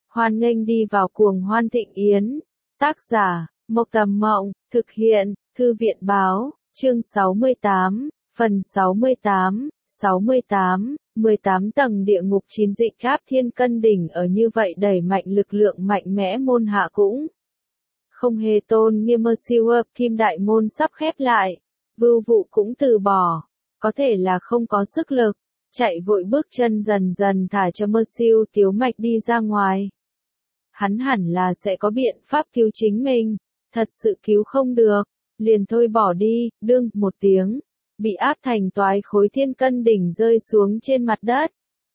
Hoan nghênh đi vào cuồng hoan thịnh yến. Tác giả, Mộc Tầm Mộng, thực hiện, Thư viện Báo, chương 68, phần 68, 18 tầng địa ngục 9 dịch áp thiên cân đỉnh ở như vậy đẩy mạnh lực lượng mạnh mẽ môn hạ cũng. Không hề tôn nghiêm mơ siêu ập kim đại môn sắp khép lại, vưu vụ cũng từ bỏ, có thể là không có sức lực, chạy vội bước chân dần dần thả cho mơ siêu tiếu mạch đi ra ngoài. Hắn hẳn là sẽ có biện pháp cứu chính mình, thật sự cứu không được, liền thôi bỏ đi, đương một tiếng, bị áp thành toái khối thiên cân đỉnh rơi xuống trên mặt đất.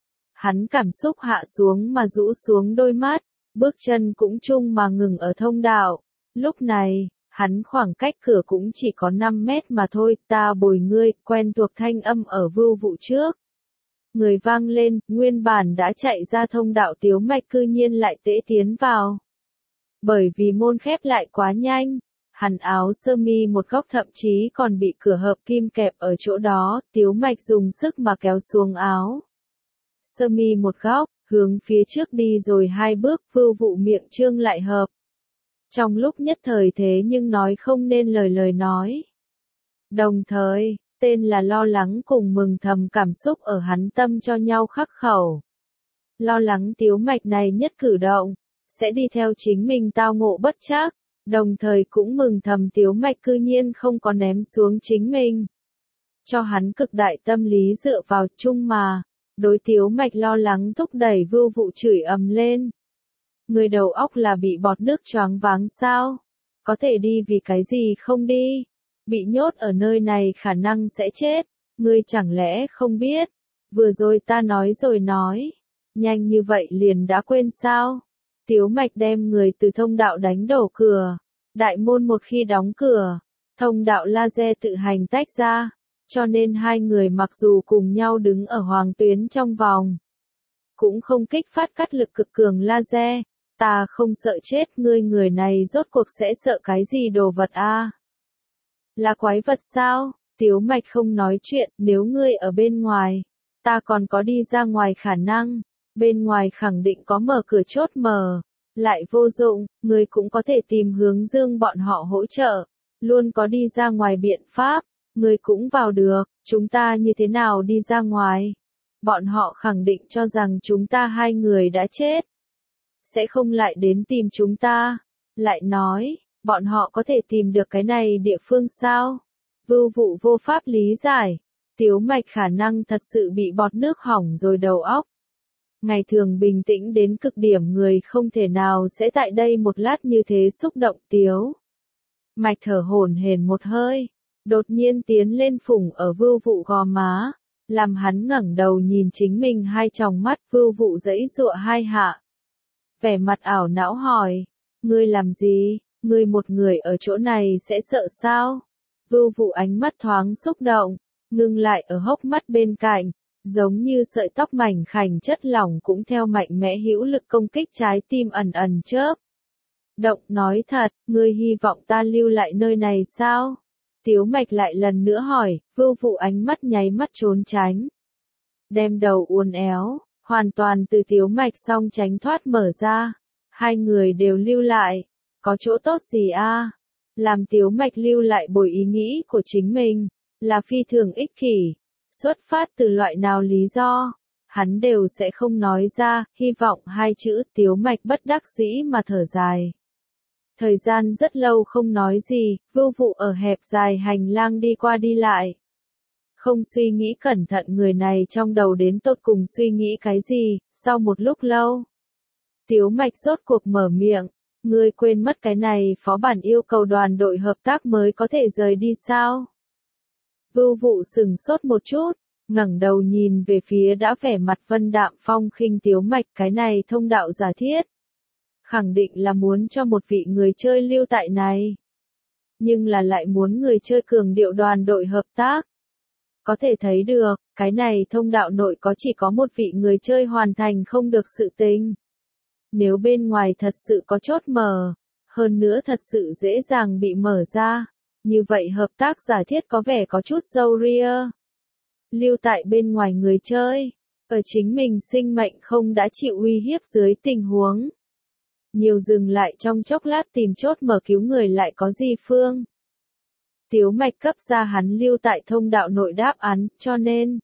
Hắn cảm xúc hạ xuống mà rũ xuống đôi mắt, bước chân cũng chung mà ngừng ở thông đạo. Lúc này, hắn khoảng cách cửa cũng chỉ có 5 mét mà thôi, ta bồi ngươi, quen thuộc thanh âm ở vưu vụ trước. Người vang lên, nguyên bản đã chạy ra thông đạo tiếu mạch cư nhiên lại tễ tiến vào. Bởi vì môn khép lại quá nhanh, hắn áo sơ mi một góc thậm chí còn bị cửa hợp kim kẹp ở chỗ đó, tiếu mạch dùng sức mà kéo xuống áo sơ mi một góc, hướng phía trước đi rồi 2 bước, vưu vụ miệng trương lại hợp. Trong lúc nhất thời thế nhưng nói không nên lời nói. Đồng thời, tên là lo lắng cùng mừng thầm cảm xúc ở hắn tâm cho nhau khắc khẩu. Lo lắng tiếu mạch này nhất cử động, sẽ đi theo chính mình tao ngộ bất trắc, đồng thời cũng mừng thầm tiếu mạch cư nhiên không có ném xuống chính mình. Cho hắn cực đại tâm lý dựa vào chung mà, đối tiếu mạch lo lắng thúc đẩy vưu vụ chửi ầm lên. Người đầu óc là bị bọt nước choáng váng sao? Có thể đi vì cái gì không đi? Bị nhốt ở nơi này khả năng sẽ chết, ngươi chẳng lẽ không biết? Vừa rồi ta nói rồi nói, nhanh như vậy liền đã quên sao? Tiếu mạch đem người từ thông đạo đánh đổ cửa, đại môn một khi đóng cửa, thông đạo laser tự hành tách ra, cho nên hai người mặc dù cùng nhau đứng ở hoàng tuyến trong vòng, cũng không kích phát cắt lực cực cường laser. Ta không sợ chết, ngươi người này rốt cuộc sẽ sợ cái gì đồ vật a? Là quái vật sao? Tiếu mạch không nói chuyện, nếu ngươi ở bên ngoài, ta còn có đi ra ngoài khả năng, bên ngoài khẳng định có mở cửa chốt mở, lại vô dụng, ngươi cũng có thể tìm hướng dương bọn họ hỗ trợ, luôn có đi ra ngoài biện pháp, ngươi cũng vào được, chúng ta như thế nào đi ra ngoài? Bọn họ khẳng định cho rằng chúng ta hai người đã chết, sẽ không lại đến tìm chúng ta. Lại nói, bọn họ có thể tìm được cái này địa phương sao? Vưu vụ vô pháp lý giải, tiếu mạch khả năng thật sự bị bọt nước hỏng rồi đầu óc. Ngày thường bình tĩnh đến cực điểm người không thể nào sẽ tại đây một lát như thế xúc động. Tiếu mạch thở hổn hển một hơi, đột nhiên tiến lên phủng ở vưu vụ gò má, làm hắn ngẩng đầu nhìn chính mình hai tròng mắt. Vưu vụ giãy giụa hai hạ, vẻ mặt ảo não hỏi, ngươi làm gì, ngươi một người ở chỗ này sẽ sợ sao? Vưu vụ ánh mắt thoáng xúc động, ngưng lại ở hốc mắt bên cạnh, giống như sợi tóc mảnh khảnh chất lỏng cũng theo mạnh mẽ hữu lực công kích trái tim ẩn ẩn chớp động. Nói thật, ngươi hy vọng ta lưu lại nơi này sao? Tiếu mạch lại lần nữa hỏi. Vưu vụ ánh mắt nháy mắt trốn tránh, đem đầu uốn éo, hoàn toàn từ tiếu mạch song tránh thoát mở ra. Hai người đều lưu lại, có chỗ tốt gì a? Làm tiếu mạch lưu lại bồi ý nghĩ của chính mình, là phi thường ích kỷ. Xuất phát từ loại nào lý do, hắn đều sẽ không nói ra. Hy vọng hai chữ. Tiếu mạch bất đắc dĩ mà thở dài. Thời gian rất lâu không nói gì, vưu vụ ở hẹp dài hành lang đi qua đi lại. Không suy nghĩ cẩn thận người này trong đầu đến tột cùng suy nghĩ cái gì. Sau một lúc lâu, tiếu mạch rốt cuộc mở miệng, ngươi quên mất cái này phó bản yêu cầu đoàn đội hợp tác mới có thể rời đi sao? Vưu vụ sừng sốt một chút, ngẩng đầu nhìn về phía đã vẻ mặt vân đạm phong khinh tiếu mạch. Cái này thông đạo giả thiết, khẳng định là muốn cho một vị người chơi lưu tại này, nhưng là lại muốn người chơi cường điệu đoàn đội hợp tác. Có thể thấy được, cái này thông đạo nội có chỉ có một vị người chơi hoàn thành không được sự tình. Nếu bên ngoài thật sự có chốt mở, hơn nữa thật sự dễ dàng bị mở ra, như vậy hợp tác giả thiết có vẻ có chút râu ria. Lưu tại bên ngoài người chơi, ở chính mình sinh mệnh không đã chịu uy hiếp dưới tình huống, nhiều dừng lại trong chốc lát tìm chốt mở cứu người lại có gì phương. Tiếu mạch cấp ra hắn lưu tại thông đạo nội đáp án, cho nên,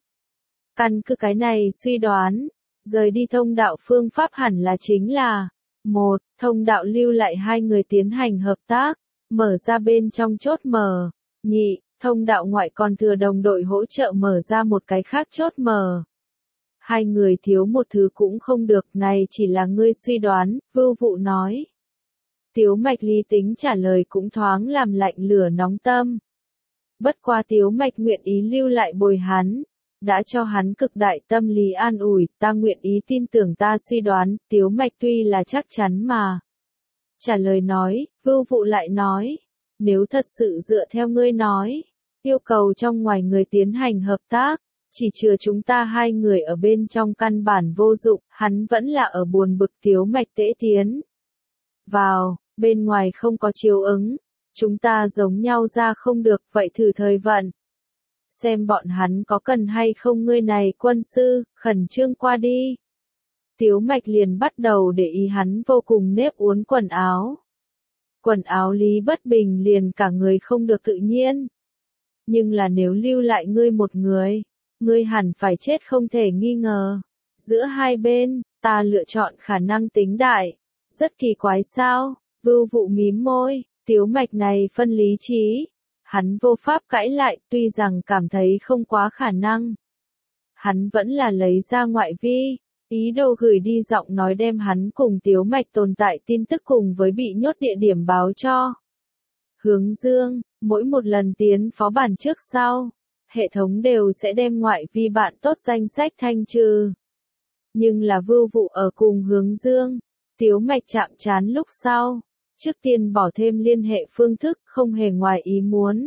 căn cứ cái này suy đoán, rời đi thông đạo phương pháp hẳn là chính là, một, thông đạo lưu lại hai người tiến hành hợp tác, mở ra bên trong chốt mở, nhị, thông đạo ngoại còn thừa đồng đội hỗ trợ mở ra một cái khác chốt mở. Hai người thiếu một thứ cũng không được, này chỉ là ngươi suy đoán, Vưu Vụ nói. Tiếu mạch lý tính trả lời cũng thoáng làm lạnh lửa nóng tâm. Bất qua Tiếu mạch nguyện ý lưu lại bồi hắn, đã cho hắn cực đại tâm lý an ủi, ta nguyện ý tin tưởng ta suy đoán, Tiếu mạch tuy là chắc chắn mà. Trả lời nói, Vưu Vụ lại nói, nếu thật sự dựa theo ngươi nói, yêu cầu trong ngoài người tiến hành hợp tác, chỉ chừa chúng ta hai người ở bên trong căn bản vô dụng, hắn vẫn là ở buồn bực. Tiếu mạch tễ tiến vào, bên ngoài không có chiếu ứng, chúng ta giống nhau ra không được, vậy thử thời vận. Xem bọn hắn có cần hay không, ngươi này quân sư, khẩn trương qua đi. Tiếu mạch liền bắt đầu để ý hắn vô cùng nếp uốn quần áo. Quần áo Lý Bất Bình liền cả người không được tự nhiên. Nhưng là nếu lưu lại ngươi một người, ngươi hẳn phải chết không thể nghi ngờ. Giữa hai bên, ta lựa chọn khả năng tính đại. Rất kỳ quái sao, Vưu Vụ mím môi, Tiếu mạch này phân lý trí. Hắn vô pháp cãi lại, tuy rằng cảm thấy không quá khả năng. Hắn vẫn là lấy ra ngoại vi, ý đồ gửi đi giọng nói đem hắn cùng Tiếu mạch tồn tại tin tức cùng với bị nhốt địa điểm báo cho. Hướng Dương, mỗi một lần tiến phó bản trước sau, hệ thống đều sẽ đem ngoại vi bạn tốt danh sách thanh trừ. Nhưng là Vưu Vụ ở cùng Hướng Dương, Tiếu mạch chạm trán lúc sau, trước tiên bỏ thêm liên hệ phương thức, không hề ngoài ý muốn.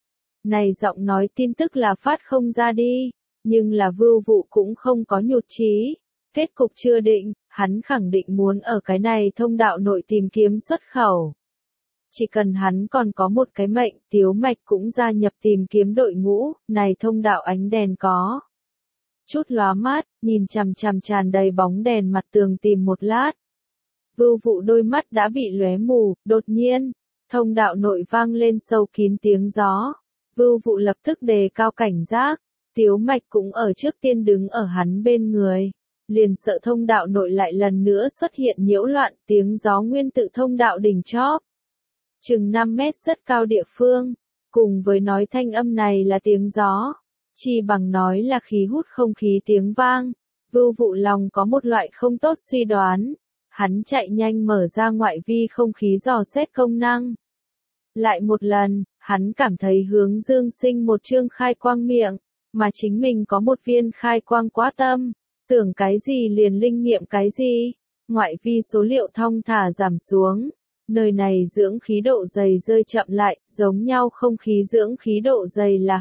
Này giọng nói tin tức là phát không ra đi, nhưng là Vưu Vụ cũng không có nhụt chí. Kết cục chưa định, hắn khẳng định muốn ở cái này thông đạo nội tìm kiếm xuất khẩu. Chỉ cần hắn còn có một cái mệnh, Tiếu mạch cũng gia nhập tìm kiếm đội ngũ, này thông đạo ánh đèn có chút lóa mát, nhìn chằm chằm tràn đầy bóng đèn mặt tường tìm một lát. Vưu Vụ đôi mắt đã bị lóe mù, đột nhiên, thông đạo nội vang lên sâu kín tiếng gió. Vưu Vụ lập tức đề cao cảnh giác, Tiếu mạch cũng ở trước tiên đứng ở hắn bên người. Liền sợ thông đạo nội lại lần nữa xuất hiện nhiễu loạn, tiếng gió nguyên tự thông đạo đỉnh chóp. Chừng 5 mét rất cao địa phương, cùng với nói thanh âm này là tiếng gió, chi bằng nói là khí hút không khí tiếng vang. Vưu Vụ lòng có một loại không tốt suy đoán, hắn chạy nhanh mở ra ngoại vi không khí dò xét công năng. Lại một lần, hắn cảm thấy Hướng Dương sinh một chương khai quang miệng, mà chính mình có một viên khai quang quá tâm. Tưởng cái gì liền linh nghiệm cái gì, ngoại vi số liệu thong thả giảm xuống, nơi này dưỡng khí độ dày rơi chậm lại, giống nhau không khí dưỡng khí độ dày là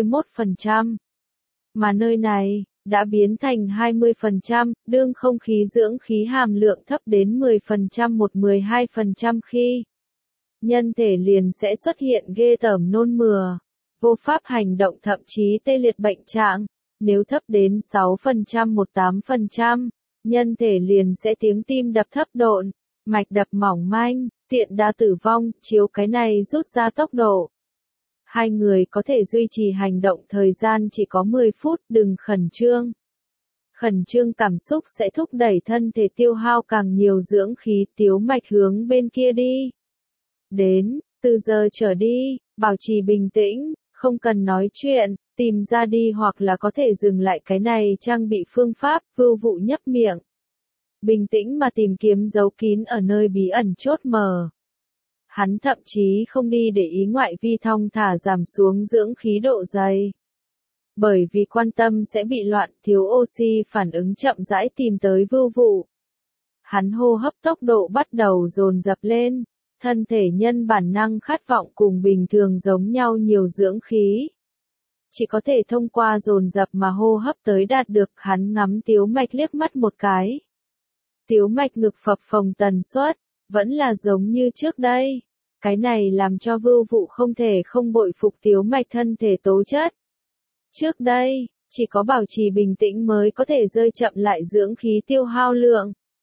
21%. Mà nơi này, đã biến thành 20%, đương không khí dưỡng khí hàm lượng thấp đến 10% 12% khi nhân thể liền sẽ xuất hiện ghê tởm nôn mửa, vô pháp hành động thậm chí tê liệt bệnh trạng. Nếu thấp đến 6% 18%, nhân thể liền sẽ tiếng tim đập thấp độn, mạch đập mỏng manh, tiện đa tử vong, chiếu cái này rút ra tốc độ. Hai người có thể duy trì hành động thời gian chỉ có 10 phút, đừng khẩn trương. Khẩn trương cảm xúc sẽ thúc đẩy thân thể tiêu hao càng nhiều dưỡng khí. Tiếu mạch hướng bên kia đi. Đến, từ giờ trở đi, bảo trì bình tĩnh, không cần nói chuyện. Tìm ra đi hoặc là có thể dừng lại cái này trang bị phương pháp. Vưu Vụ nhấp miệng. Bình tĩnh mà tìm kiếm dấu kín ở nơi bí ẩn chốt mở. Hắn thậm chí không đi để ý ngoại vi thong thả giảm xuống dưỡng khí độ dày. Bởi vì quan tâm sẽ bị loạn, thiếu oxy phản ứng chậm rãi tìm tới Vưu Vụ. Hắn hô hấp tốc độ bắt đầu dồn dập lên. Thân thể nhân bản năng khát vọng cùng bình thường giống nhau nhiều dưỡng khí. Chỉ có thể thông qua dồn dập mà hô hấp tới đạt được. Hắn ngắm Tiếu mạch liếc mắt một cái. Tiếu mạch ngực phập phồng tần suất, vẫn là giống như trước đây. Cái này làm cho Vưu Vụ không thể không bội phục Tiếu mạch thân thể tố chất. Trước đây, chỉ có bảo trì bình tĩnh mới có thể rơi chậm lại dưỡng khí tiêu hao lượng.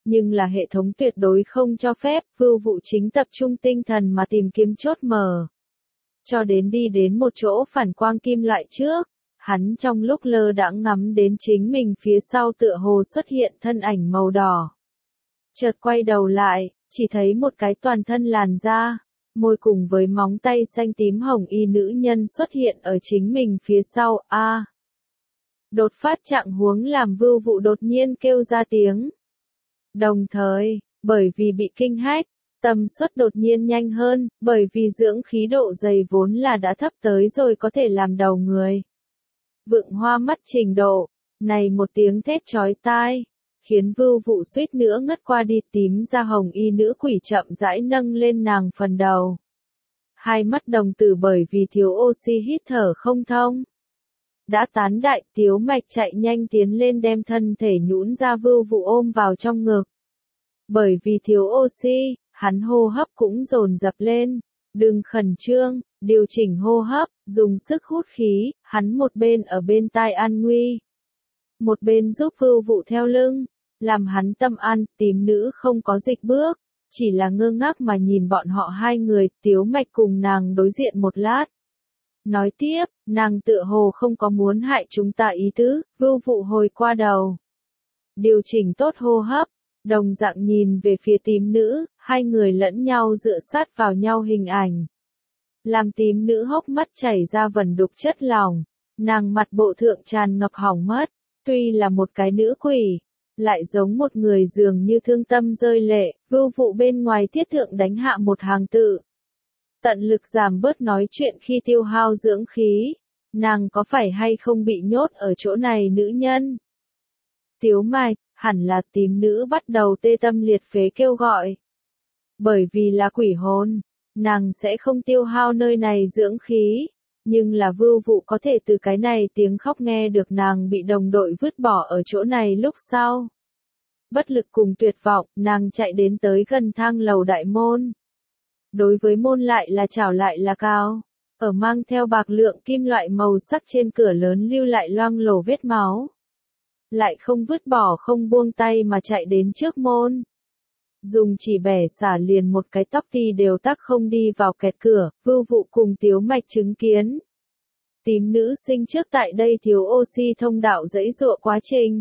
Nhưng là hệ thống tuyệt đối không cho phép, Vưu Vụ chính tập trung tinh thần mà tìm kiếm chốt mở. Cho đến đi đến một chỗ phản quang kim loại trước, hắn trong lúc lơ đãng ngắm đến chính mình phía sau tựa hồ xuất hiện thân ảnh màu đỏ. Chợt quay đầu lại, chỉ thấy một cái toàn thân làn da, môi cùng với móng tay xanh tím hồng y nữ nhân xuất hiện ở chính mình phía sau. Đột phát trạng huống làm Vưu Vụ đột nhiên kêu ra tiếng. Đồng thời, bởi vì bị kinh hách, tầm suất đột nhiên nhanh hơn, bởi vì dưỡng khí độ dày vốn là đã thấp tới rồi có thể làm đầu người. Vượng hoa mắt trình độ, này một tiếng thét chói tai, khiến Vưu Vụ suýt nữa ngất qua đi. Tím da hồng y nữ quỷ chậm rãi nâng lên nàng phần đầu. Hai mắt đồng tử bởi vì thiếu oxy hít thở không thông. Đã tán đại, Tiếu Mạch chạy nhanh tiến lên đem thân thể nhũn ra Vưu Vụ ôm vào trong ngực. Bởi vì thiếu oxy, hắn hô hấp cũng dồn dập lên. Đừng khẩn trương, điều chỉnh hô hấp, dùng sức hút khí, hắn một bên ở bên tai an nguy. Một bên giúp Vưu Vụ theo lưng, làm hắn tâm an. Tím nữ không có dịch bước, chỉ là ngơ ngác mà nhìn bọn họ hai người. Tiếu Mạch cùng nàng đối diện một lát. Nói tiếp, nàng tựa hồ không có muốn hại chúng ta ý tứ. Vưu Vụ hồi qua đầu, điều chỉnh tốt hô hấp, đồng dạng nhìn về phía tím nữ, hai người lẫn nhau dựa sát vào nhau hình ảnh. Làm tím nữ hốc mắt chảy ra vẩn đục chất lỏng, nàng mặt bộ thượng tràn ngập hỏng mất, tuy là một cái nữ quỷ, lại giống một người dường như thương tâm rơi lệ. Vưu Vụ bên ngoài thiết thượng đánh hạ một hàng tự. Tận lực giảm bớt nói chuyện khi tiêu hao dưỡng khí, nàng có phải hay không bị nhốt ở chỗ này nữ nhân? Tiếu Mạch, hẳn là. Tím nữ bắt đầu tê tâm liệt phế kêu gọi. Bởi vì là quỷ hồn, nàng sẽ không tiêu hao nơi này dưỡng khí, nhưng là Vưu Vụ có thể từ cái này tiếng khóc nghe được nàng bị đồng đội vứt bỏ ở chỗ này lúc sau. Bất lực cùng tuyệt vọng, nàng chạy đến tới gần thang lầu đại môn. Đối với môn lại là chảo lại là cao, ở mang theo bạc lượng kim loại màu sắc trên cửa lớn lưu lại loang lổ vết máu. Lại không vứt bỏ không buông tay mà chạy đến trước môn. Dùng chỉ bẻ xả liền một cái tóc thì đều tắc không đi vào kẹt cửa. Vưu Vụ cùng Tiếu Mạch chứng kiến. Tím nữ sinh trước tại đây thiếu oxy thông đạo giãy giụa quá trình.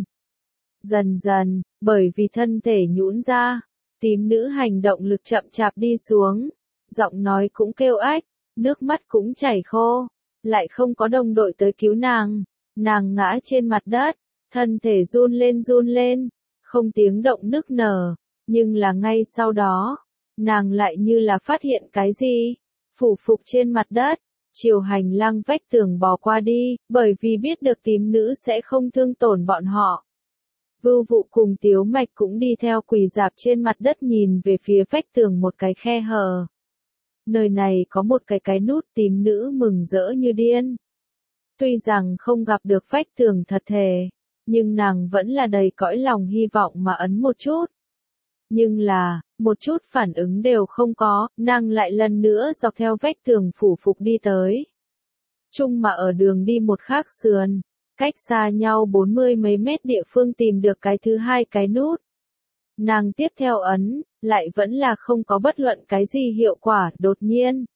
Dần dần, bởi vì thân thể nhũn ra, tím nữ hành động lực chậm chạp đi xuống. Giọng nói cũng kêu ách, nước mắt cũng chảy khô. Lại không có đồng đội tới cứu nàng. Nàng ngã trên mặt đất, thân thể run lên, không tiếng động nức nở. Nhưng là ngay sau đó, nàng lại như là phát hiện cái gì, phủ phục trên mặt đất, chiều hành lang vách tường bò qua đi, bởi vì biết được tím nữ sẽ không thương tổn bọn họ. Vưu Vụ cùng Tiếu Mạch cũng đi theo quỳ dạp trên mặt đất nhìn về phía vách tường một cái khe hở. Nơi này có một cái nút. Tím nữ mừng rỡ như điên. Tuy rằng không gặp được vách tường thật thể, nhưng nàng vẫn là đầy cõi lòng hy vọng mà ấn một chút. Nhưng là, một chút phản ứng đều không có, nàng lại lần nữa dọc theo vách tường phủ phục đi tới. Chung mà ở đường đi một khác sườn, cách xa nhau 40 mấy mét địa phương tìm được cái thứ hai cái nút. Nàng tiếp theo ấn, lại vẫn là không có bất luận cái gì hiệu quả. Đột nhiên,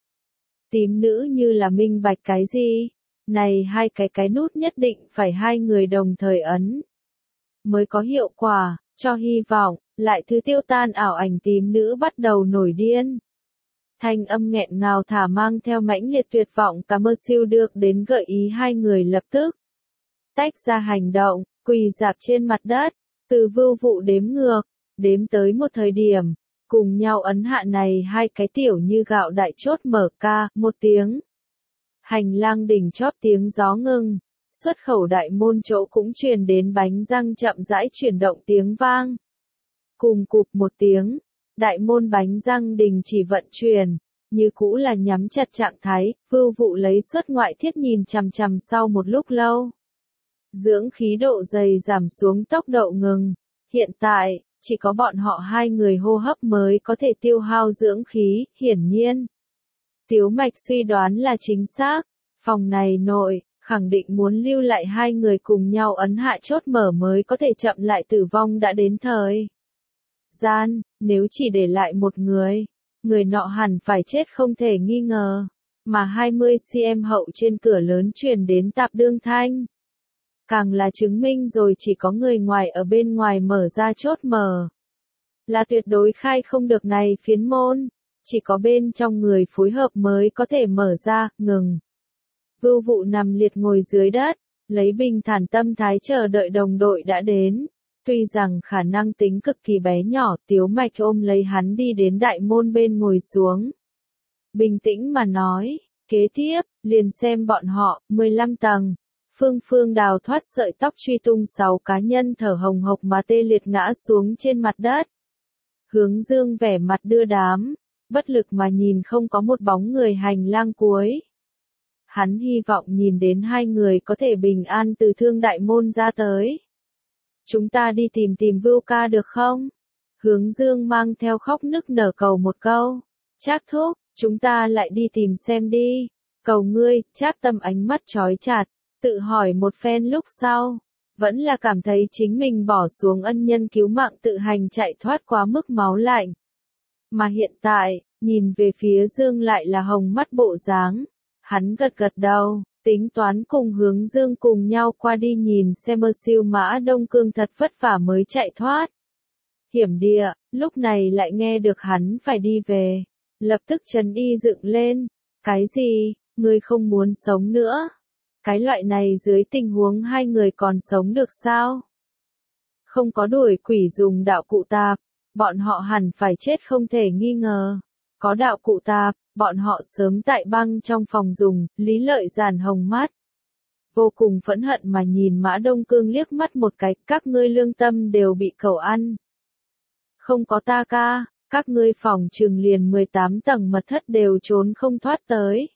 tím nữ như là minh bạch cái gì. Này hai cái nút nhất định phải hai người đồng thời ấn mới có hiệu quả, cho hy vọng. Lại thứ tiêu tan ảo ảnh. Tím nữ bắt đầu nổi điên. Thanh âm nghẹn ngào thả mang theo mãnh liệt tuyệt vọng. Cảm ơn siêu được đến gợi ý hai người lập tức tách ra hành động, quỳ dạp trên mặt đất, từ Vưu Vụ đếm ngược, đếm tới một thời điểm, cùng nhau ấn hạ này hai cái tiểu như gạo đại chốt mở ca, một tiếng. Hành lang đỉnh chóp tiếng gió ngưng, xuất khẩu đại môn chỗ cũng truyền đến bánh răng chậm rãi chuyển động tiếng vang. Cùng cụp một tiếng, đại môn bánh răng đình chỉ vận chuyển, như cũ là nhắm chặt trạng thái. Vưu Vụ lấy xuất ngoại thiết nhìn chằm chằm sau một lúc lâu. Dưỡng khí độ dày giảm xuống, tốc độ ngừng. Hiện tại, chỉ có bọn họ hai người hô hấp mới có thể tiêu hao dưỡng khí. Hiển nhiên, Tiếu Mạch suy đoán là chính xác. Phòng này nội, khẳng định muốn lưu lại hai người cùng nhau ấn hạ chốt mở mới có thể chậm lại tử vong đã đến thời. gian, nếu chỉ để lại một người, người nọ hẳn phải chết không thể nghi ngờ. Mà 20 cm hậu trên cửa lớn truyền đến tạp đương thanh. Càng là chứng minh rồi chỉ có người ngoài ở bên ngoài mở ra chốt mở. Là tuyệt đối khai không được này phiến môn. Chỉ có bên trong người phối hợp mới có thể mở ra, ngừng. Vưu Vụ nằm liệt ngồi dưới đất, lấy bình thản tâm thái chờ đợi đồng đội đã đến. Tuy rằng khả năng tính cực kỳ bé nhỏ, Tiếu Mạch ôm lấy hắn đi đến đại môn bên ngồi xuống. Bình tĩnh mà nói, kế tiếp, liền xem bọn họ, 15 tầng. Phương đào thoát sợi tóc truy tung 6 cá nhân thở hồng hộc mà tê liệt ngã xuống trên mặt đất. Hướng Dương vẻ mặt đưa đám, bất lực mà nhìn không có một bóng người hành lang cuối. Hắn hy vọng nhìn đến hai người có thể bình an từ thương đại môn ra tới. Chúng ta đi tìm Vưu ca được không? Hướng Dương mang theo khóc nức nở cầu một câu. Trác thúc, chúng ta lại đi tìm xem đi. Cầu ngươi, Trác Tâm ánh mắt chói chặt, tự hỏi một phen lúc sau. Vẫn là cảm thấy chính mình bỏ xuống ân nhân cứu mạng tự hành chạy thoát quá mức máu lạnh. Mà hiện tại, nhìn về phía Dương lại là hồng mắt bộ dáng. Hắn gật gật đầu, tính toán cùng Hướng Dương cùng nhau qua đi nhìn xem siêu Mã Đông Cương thật vất vả mới chạy thoát. Hiểm địa, lúc này lại nghe được hắn phải đi về. Lập tức trấn y dựng lên. Cái gì, ngươi không muốn sống nữa? Cái loại này dưới tình huống hai người còn sống được sao? Không có đuổi quỷ dùng đạo cụ tạp, bọn họ hẳn phải chết không thể nghi ngờ. Có đạo cụ tạp, bọn họ sớm tại băng trong phòng dùng, Lý Lợi giàn hồng mắt. Vô cùng phẫn hận mà nhìn Mã Đông Cương liếc mắt một cái, các ngươi lương tâm đều bị cẩu ăn. Không có ta ca, các ngươi phòng trừng liền 18 tầng mật thất đều trốn không thoát tới.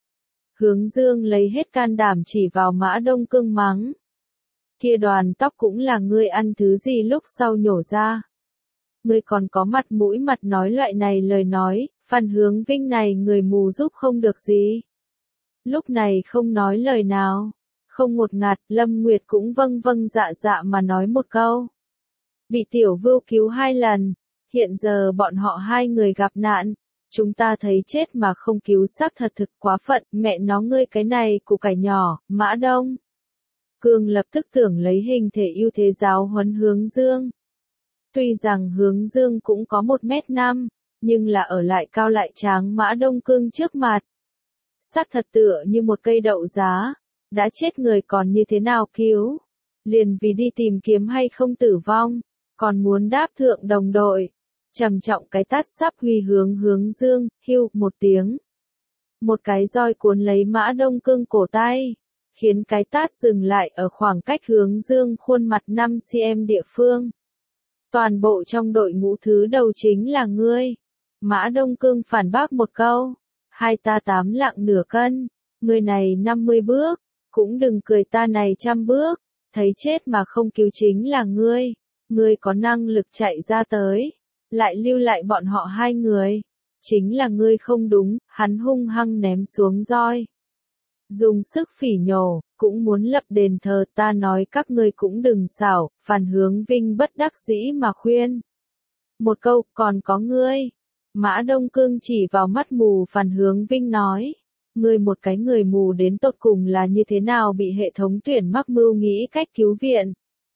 Hướng Dương lấy hết can đảm chỉ vào Mã Đông Cương mắng. Kia đoàn tóc cũng là ngươi ăn thứ gì lúc sau nhổ ra. Ngươi còn có mặt mũi mặt nói loại này lời nói, Phan Hướng Vinh này người mù giúp không được gì. Lúc này không nói lời nào, không ngột ngạt, Lâm Nguyệt cũng vâng vâng dạ dạ mà nói một câu. Bị Tiểu Vưu cứu 2 lần, hiện giờ bọn họ hai người gặp nạn, chúng ta thấy chết mà không cứu xác thật thực quá phận, mẹ nó ngươi cái này củ cải nhỏ, Mã Đông. Cương lập tức tưởng lấy hình thể ưu thế giáo huấn Hướng Dương. Tuy rằng Hướng Dương cũng có 1m5, nhưng là ở lại cao lại tráng Mã Đông Cương trước mặt. Xác thật tựa như một cây đậu giá, đã chết người còn như thế nào cứu? Liền vì đi tìm kiếm hay không tử vong, còn muốn đáp thượng đồng đội. Trầm trọng cái tát sắp huy Hướng Dương, hưu một tiếng. Một cái roi cuốn lấy Mã Đông Cương cổ tay, khiến cái tát dừng lại ở khoảng cách Hướng Dương khuôn mặt 5 cm địa phương. Toàn bộ trong đội ngũ thứ đầu chính là ngươi. Mã Đông Cương phản bác một câu. Hai ta 8 lạng nửa cân. Người này 50 bước. Cũng đừng cười ta này 100 bước. Thấy chết mà không cứu chính là ngươi. Ngươi có năng lực chạy ra tới. Lại lưu lại bọn họ hai người. Chính là ngươi không đúng. Hắn hung hăng ném xuống roi. Dùng sức phỉ nhổ, cũng muốn lập đền thờ, ta nói các ngươi cũng đừng xảo. Phan Hướng Vinh bất đắc dĩ mà khuyên. Một câu, còn có ngươi. Mã Đông Cương chỉ vào mắt mù Phan Hướng Vinh nói. Ngươi một cái người mù đến tột cùng là như thế nào bị hệ thống tuyển mắc mưu nghĩ cách cứu viện.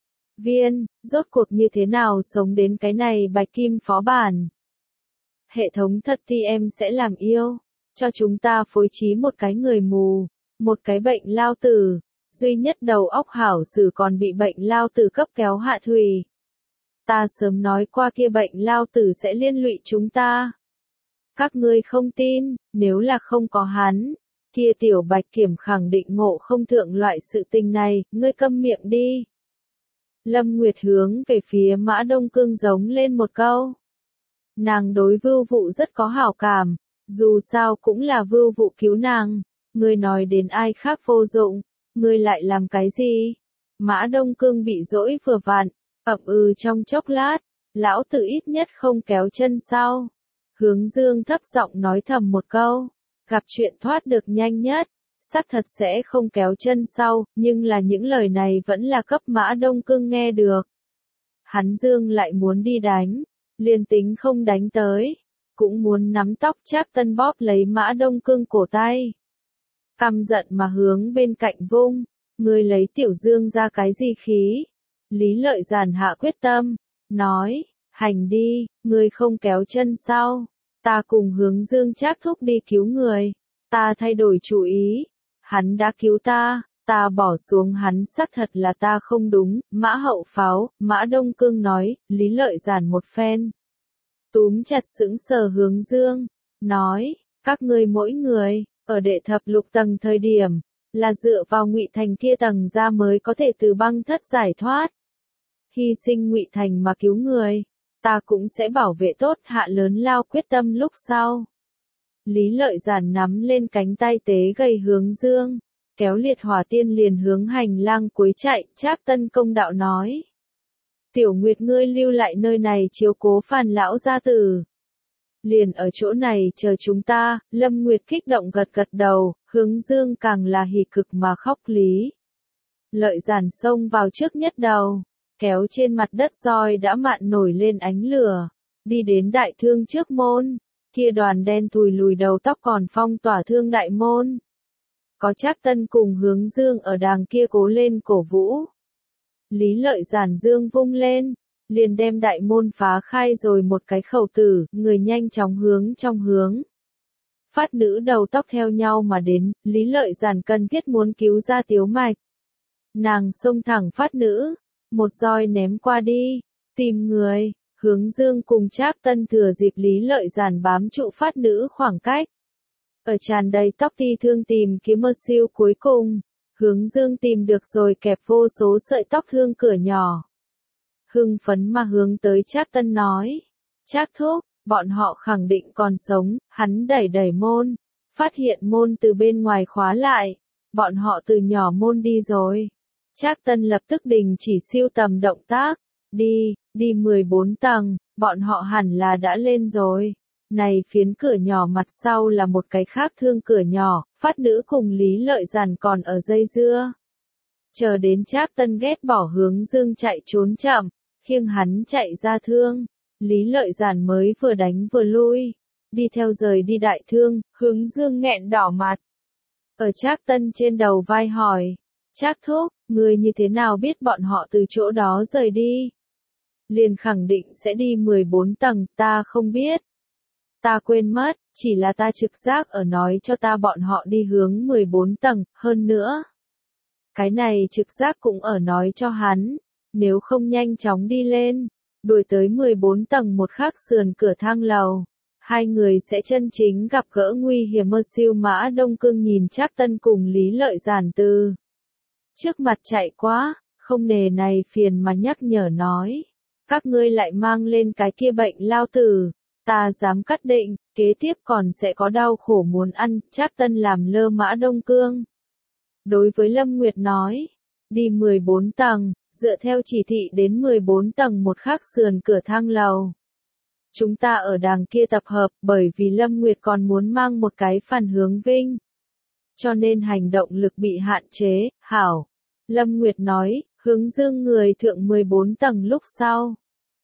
Rốt cuộc như thế nào sống đến cái này bạch kim phó bản. Hệ thống thật thì em sẽ làm yêu. Cho chúng ta phối trí một cái người mù. Một cái bệnh lao tử, duy nhất đầu óc hảo sử còn bị bệnh lao tử cấp kéo hạ thủy. Ta sớm nói qua kia bệnh lao tử sẽ liên lụy chúng ta. Các ngươi không tin, nếu là không có hắn, kia tiểu bạch kiểm khẳng định ngộ không thượng loại sự tình này, ngươi câm miệng đi. Lâm Nguyệt hướng về phía Mã Đông Cương giống lên một câu. Nàng đối Vưu Vụ rất có hảo cảm, dù sao cũng là Vưu Vụ cứu nàng. Ngươi nói đến ai khác vô dụng, ngươi lại làm cái gì? Mã Đông Cương bị dỗi vừa vặn, ậm trong chốc lát, lão tử ít nhất không kéo chân sau. Hướng Dương thấp giọng nói thầm một câu, gặp chuyện thoát được nhanh nhất, xác thật sẽ không kéo chân sau, nhưng là những lời này vẫn là cấp Mã Đông Cương nghe được. Hắn Dương lại muốn đi đánh, liền tính không đánh tới, cũng muốn nắm tóc Trác Tân bóp lấy Mã Đông Cương cổ tay. Căm giận mà hướng bên cạnh vung, ngươi lấy Tiểu Dương ra cái gì khí? Lý Lợi Giản hạ quyết tâm, nói, hành đi, ngươi không kéo chân sau, ta cùng Hướng Dương Trác thúc đi cứu người, ta thay đổi chủ ý, hắn đã cứu ta. Ta bỏ xuống hắn xác thật là ta không đúng, Mã Hậu Pháo, Mã Đông Cương nói, Lý Lợi Giản một phen. Túm chặt sững sờ Hướng Dương, nói, các ngươi mỗi người, ở đệ thập lục tầng thời điểm, là dựa vào Ngụy Thành kia tầng ra mới có thể từ băng thất giải thoát. Hy sinh Ngụy Thành mà cứu người, ta cũng sẽ bảo vệ tốt hạ lớn lao quyết tâm lúc sau. Lý Lợi Giản nắm lên cánh tay tế gầy Hướng Dương. Kéo liệt hỏa tiên liền hướng hành lang cuối chạy, Trác Tân công đạo nói. Tiểu Nguyệt ngươi lưu lại nơi này chiếu cố Phàn lão gia tử. Liền ở chỗ này chờ chúng ta, Lâm Nguyệt kích động gật gật đầu, Hướng Dương càng là hỉ cực mà khóc Lý. Lợi Giản xông vào trước nhất đầu, kéo trên mặt đất roi đã mạn nổi lên ánh lửa, đi đến đại thương trước môn, kia đoàn đen thùi lùi đầu tóc còn phong tỏa thương đại môn. Có Trác Tân cùng Hướng Dương ở đàng kia cố lên cổ vũ. Lý Lợi Giản dương vung lên, liền đem đại môn phá khai rồi một cái khẩu tử, người nhanh chóng hướng trong hướng. Phát nữ đầu tóc theo nhau mà đến, Lý Lợi Giản cần thiết muốn cứu ra Tiếu Mạch. Nàng xông thẳng phát nữ, một roi ném qua đi, tìm người, Hướng Dương cùng Trác Tân thừa dịp Lý Lợi Giản bám trụ phát nữ khoảng cách. Ở tràn đầy tóc ti thương tìm kiếm mơ siêu cuối cùng, Hướng Dương tìm được rồi kẹp vô số sợi tóc thương cửa nhỏ. Hưng phấn mà hướng tới Trác Tân nói, Trác thúc, bọn họ khẳng định còn sống, hắn đẩy đẩy môn, phát hiện môn từ bên ngoài khóa lại, bọn họ từ nhỏ môn đi rồi. Trác Tân lập tức đình chỉ siêu tầm động tác, đi 14 tầng, bọn họ hẳn là đã lên rồi. Này phiến cửa nhỏ mặt sau là một cái khác thương cửa nhỏ, phát nữ cùng Lý Lợi Giản còn ở dây dưa. Chờ đến Trác Tân ghét bỏ Hướng Dương chạy trốn chậm, khiêng hắn chạy ra thương, Lý Lợi Giản mới vừa đánh vừa lui, đi theo rời đi đại thương, Hướng Dương nghẹn đỏ mặt. Ở Trác Tân trên đầu vai hỏi, Trác thúc, người như thế nào biết bọn họ từ chỗ đó rời đi? Liền khẳng định sẽ đi 14 tầng, ta không biết. Ta quên mất, chỉ là ta trực giác ở nói cho ta bọn họ đi hướng 14 tầng, hơn nữa. Cái này trực giác cũng ở nói cho hắn, nếu không nhanh chóng đi lên, đuổi tới 14 tầng một khắc sườn cửa thang lầu, hai người sẽ chân chính gặp gỡ nguy hiểm. Mơ siêu Mã Đông Cương nhìn Trác Tân cùng Lý Lợi Giản từ trước mặt chạy quá, không nề này phiền mà nhắc nhở nói, các ngươi lại mang lên cái kia bệnh lao tử. Ta dám cắt định, kế tiếp còn sẽ có đau khổ muốn ăn. Trác Tân làm lơ Mã Đông Cương. Đối với Lâm Nguyệt nói, đi 14 tầng, dựa theo chỉ thị đến 14 tầng một khắc sườn cửa thang lầu. Chúng ta ở đàng kia tập hợp bởi vì Lâm Nguyệt còn muốn mang một cái phản hướng vinh. Cho nên hành động lực bị hạn chế, hảo. Lâm Nguyệt nói, Hướng Dương người thượng 14 tầng lúc sau.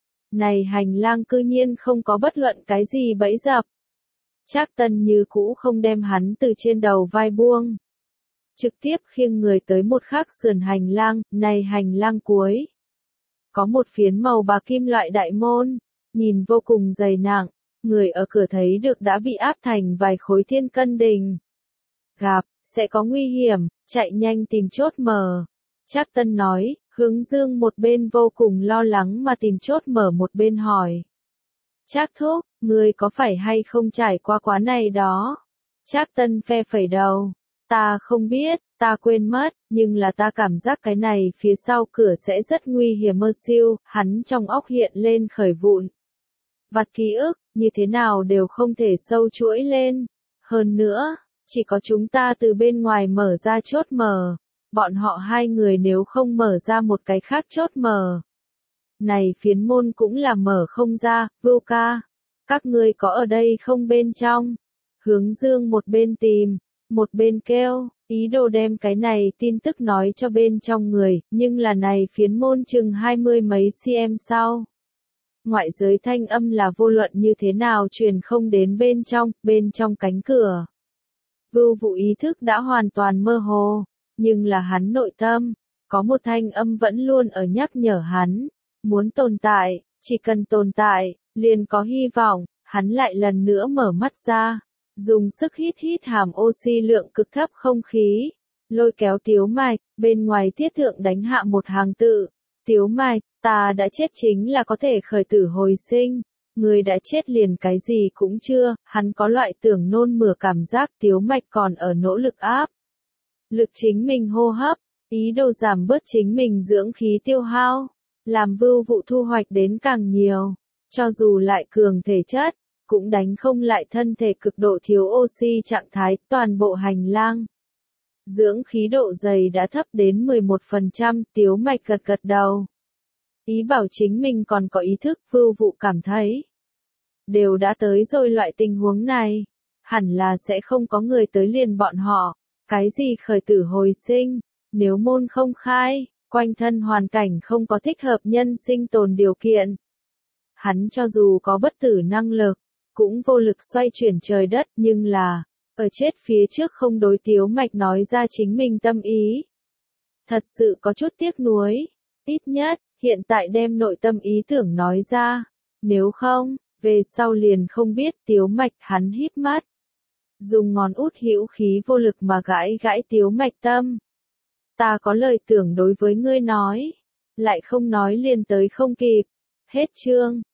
Này hành lang cư nhiên không có bất luận cái gì bẫy dập. Trác Tân như cũ không đem hắn từ trên đầu vai buông. Trực tiếp khiêng người tới một khắc sườn hành lang, này hành lang cuối. Có một phiến màu bạc kim loại đại môn, nhìn vô cùng dày nặng, người ở cửa thấy được đã bị áp thành vài khối thiên cân đình. Gặp, sẽ có nguy hiểm, chạy nhanh tìm chốt mở. Trác Tân nói. Hướng Dương một bên vô cùng lo lắng mà tìm chốt mở một bên hỏi. Trác thúc, ngươi có phải hay không trải qua quá này đó? Trác Tân phe phẩy đầu. Ta không biết, ta quên mất, nhưng là ta cảm giác cái này phía sau cửa sẽ rất nguy hiểm. Mơ siêu, hắn trong óc hiện lên khởi vụn. Vặt ký ức, như thế nào đều không thể sâu chuỗi lên. Hơn nữa, chỉ có chúng ta từ bên ngoài mở ra chốt mở. Bọn họ hai người nếu không mở ra một cái khác chốt mở. Này phiến môn cũng là mở không ra, Vưu ca. Các ngươi có ở đây không bên trong? Hướng Dương một bên tìm, một bên kêu, ý đồ đem cái này tin tức nói cho bên trong người, nhưng là này phiến môn chừng 20 mấy cm sau. Ngoại giới thanh âm là vô luận như thế nào truyền không đến bên trong cánh cửa. Vưu Vụ ý thức đã hoàn toàn mơ hồ, nhưng là hắn nội tâm, có một thanh âm vẫn luôn ở nhắc nhở hắn, muốn tồn tại, chỉ cần tồn tại, liền có hy vọng, hắn lại lần nữa mở mắt ra, dùng sức hít hàm oxy lượng cực thấp không khí, lôi kéo Tiếu Mạch, bên ngoài tiết thượng đánh hạ một hàng tự, Tiếu Mạch, ta đã chết chính là có thể khởi tử hồi sinh. Người đã chết liền cái gì cũng chưa, hắn có loại tưởng nôn mửa cảm giác Tiếu Mạch còn ở nỗ lực áp. Lực chính mình hô hấp, ý đồ giảm bớt chính mình dưỡng khí tiêu hao, làm Vưu Vụ thu hoạch đến càng nhiều, cho dù lại cường thể chất, cũng đánh không lại thân thể cực độ thiếu oxy trạng thái toàn bộ hành lang. Dưỡng khí độ dày đã thấp đến 11%, Tiếu Mạch gật gật đầu. Ý bảo chính mình còn có ý thức, Vưu Vụ cảm thấy. Đều đã tới rồi loại tình huống này, hẳn là sẽ không có người tới liền bọn họ, cái gì khởi tử hồi sinh, nếu môn không khai, quanh thân hoàn cảnh không có thích hợp nhân sinh tồn điều kiện. Hắn cho dù có bất tử năng lực, cũng vô lực xoay chuyển trời đất nhưng là, ở chết phía trước không đối Tiếu Mạch nói ra chính mình tâm ý. Thật sự có chút tiếc nuối, ít nhất, hiện tại đem nội tâm ý tưởng nói ra, nếu không, về sau liền không biết. Tiếu Mạch hắn híp mắt, dùng ngón út hữu khí vô lực mà gãi Tiếu Mạch tâm. Ta có lời tưởng đối với ngươi nói, lại không nói liền tới không kịp. Hết chương.